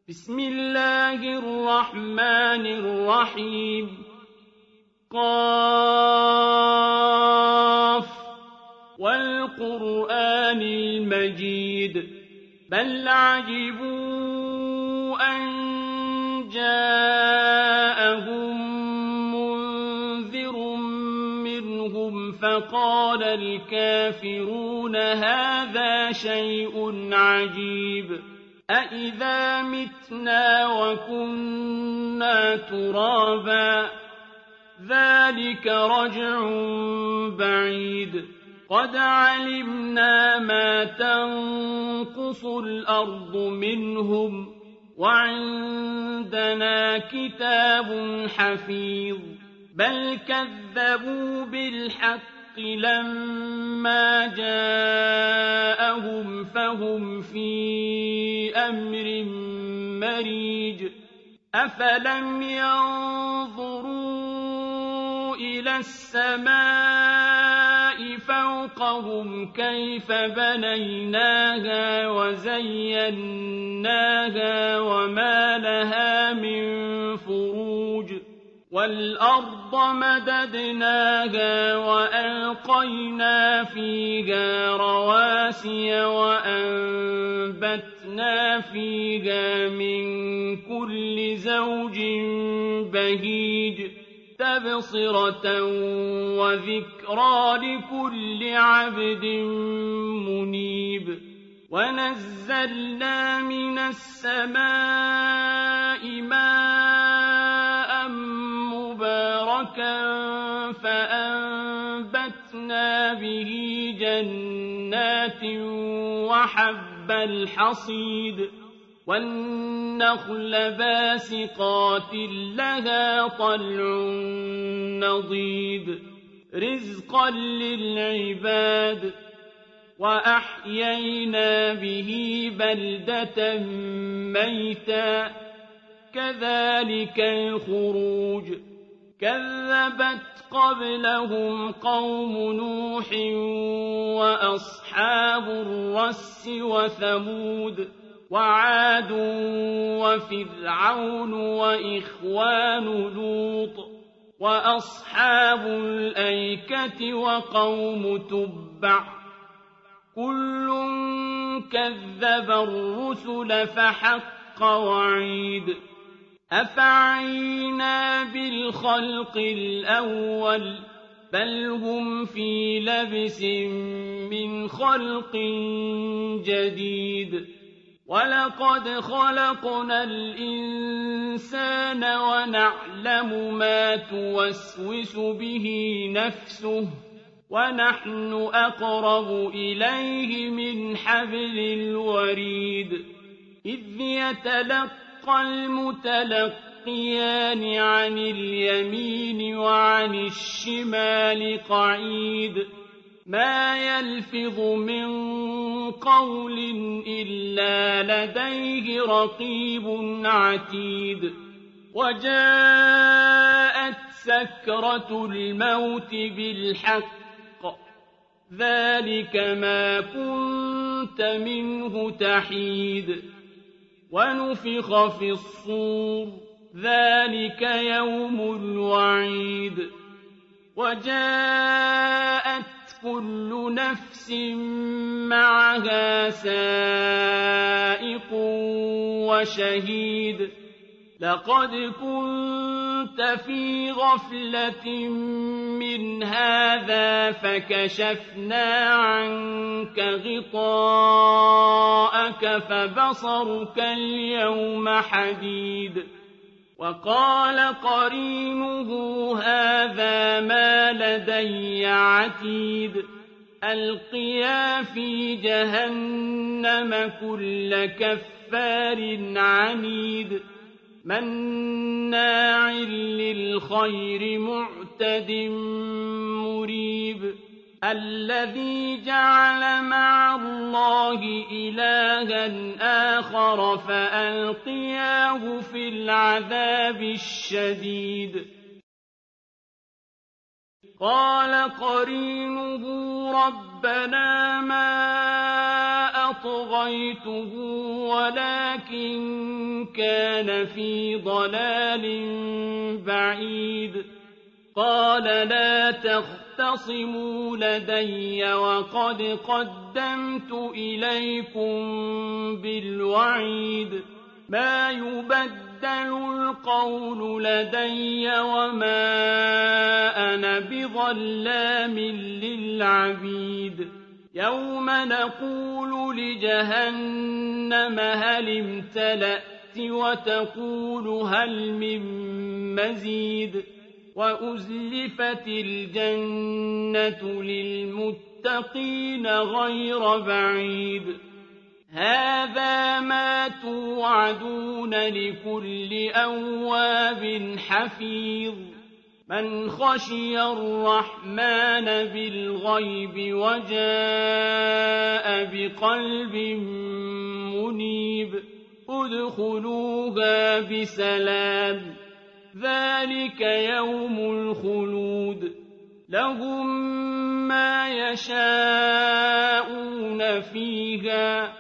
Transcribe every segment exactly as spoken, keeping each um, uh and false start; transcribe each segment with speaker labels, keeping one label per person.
Speaker 1: بسم الله الرحمن الرحيم قاف والقرآن المجيد بل عجبوا أن جاءهم منذر منهم فقال الكافرون هذا شيء عجيب أَإِذَا مِتْنَا وَكُنَّا تُرَابًا ذَلِكَ رَجْعٌ بَعِيدٌ قَدْ عَلِمْنَا مَا تَنقُصُ الْأَرْضُ مِنْهُمْ وَعِندَنَا كِتَابٌ حَفِيظٌ بَلْ كَذَّبُوا بِالْحَقِّ لما جاءهم فهم في أمر مريج أفلم ينظروا إلى السماء فوقهم كيف بنيناها وزيناها وما لها من فروج والأرض مددناها وألقينا فيها رواسي وأنبتنا فيها من كل زوج بهيج تبصرة وذكرى لكل عبد منيب ونزلنا من السماء ماء مباركا فأنبتنا به جنات وحب الحصيد والنخل باسقات لها طلع نضيد رزقا للعباد وأحيينا به بلدة ميتا كذلك الخروج كذبت قبلهم قوم نوح وأصحاب الرس وثمود وعاد وفرعون وإخوان لوط وأصحاب الأيكة وقوم تبع كل كذب الرسل فحق وعيد أفعينا بالخلق الأول بل هم في لبس من خلق جديد ولقد خلقنا الإنسان ونعلم ما توسوس به نفسه ونحن أقرب إليه من حبل الوريد إذ يتلقى المتلقيان عن اليمين وعن الشمال قعيد ما يلفظ من قول إلا لديه رقيب عتيد وجاءت سكرة الموت بالحق ذلك ما كنت منه تحيد ونفخ في الصور ذلك يوم الوعيد وجاءت كل نفس معها سائق وشهيد لقد كنت في غفلة من هذا فكشفنا عنك غطاءك فبصرك اليوم حديد وقال قرينه هذا ما لدي عتيد ألقيا في جهنم كل كفار عنيد مناع للخير معتد مريب الذي جعل مع الله إلها آخر فألقياه في العذاب الشديد قال قرينه ربنا ما أطغيته ولكن كان في ضلال بعيد قال لا تختصموا لدي وقد قدمت إليكم بالوعيد ما يبدل القول لدي وما أنا بظلام للعبيد يوم نقول لجهنم هل امتلأت وتقول هل من مزيد وأزلفت الجنة للمتقين غير بعيد هذا ما توعدون لكل أواب حفيظ من خشي الرحمن بالغيب وجاء بقلب منيب ادخلوها بسلام ذلك يوم الخلود لهم ما يشاءون فيها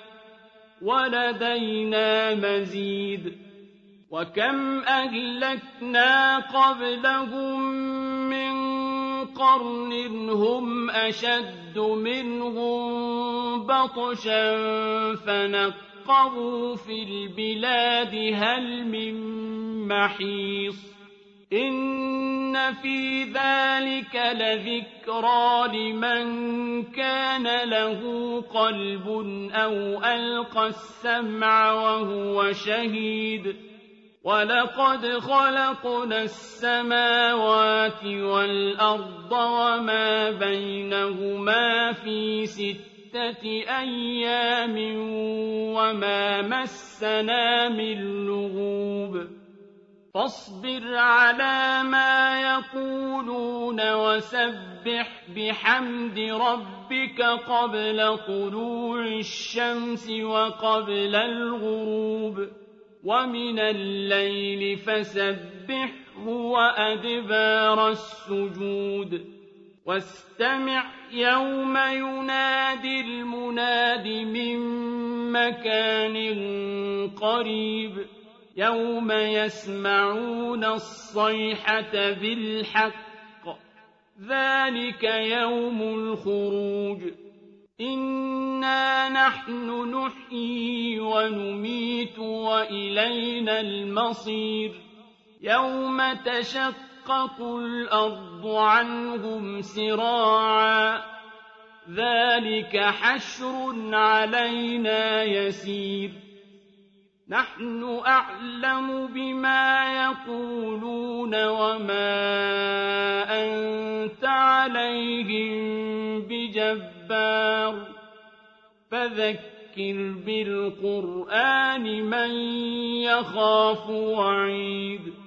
Speaker 1: ولدينا مزيد وكم أهلكنا قبلهم من قرن هم أشد منهم بطشا فنقبوا في البلاد هل من محيص إن في ذلك لذكرى لمن كان له قلب أو ألقى السمع وهو شهيد ولقد خلقنا السماوات والأرض وما بينهما في ستة أيام وما مسنا من لغوب فاصبر على ما يقولون وسبح بحمد ربك قبل طلوع الشمس وقبل الغروب ومن الليل فسبحه وأدبار السجود واستمع يوم ينادي المناد من مكان قريب يوم يسمعون الصيحة بالحق ذلك يوم الخروج إنا نحن نحيي ونميت وإلينا المصير يوم تشقق الأرض عنهم سراعا ذلك حشر علينا يسير نحن أعلم بما يقولون وما أنت عليهم بجبار فذكر بالقرآن من يخاف وعيد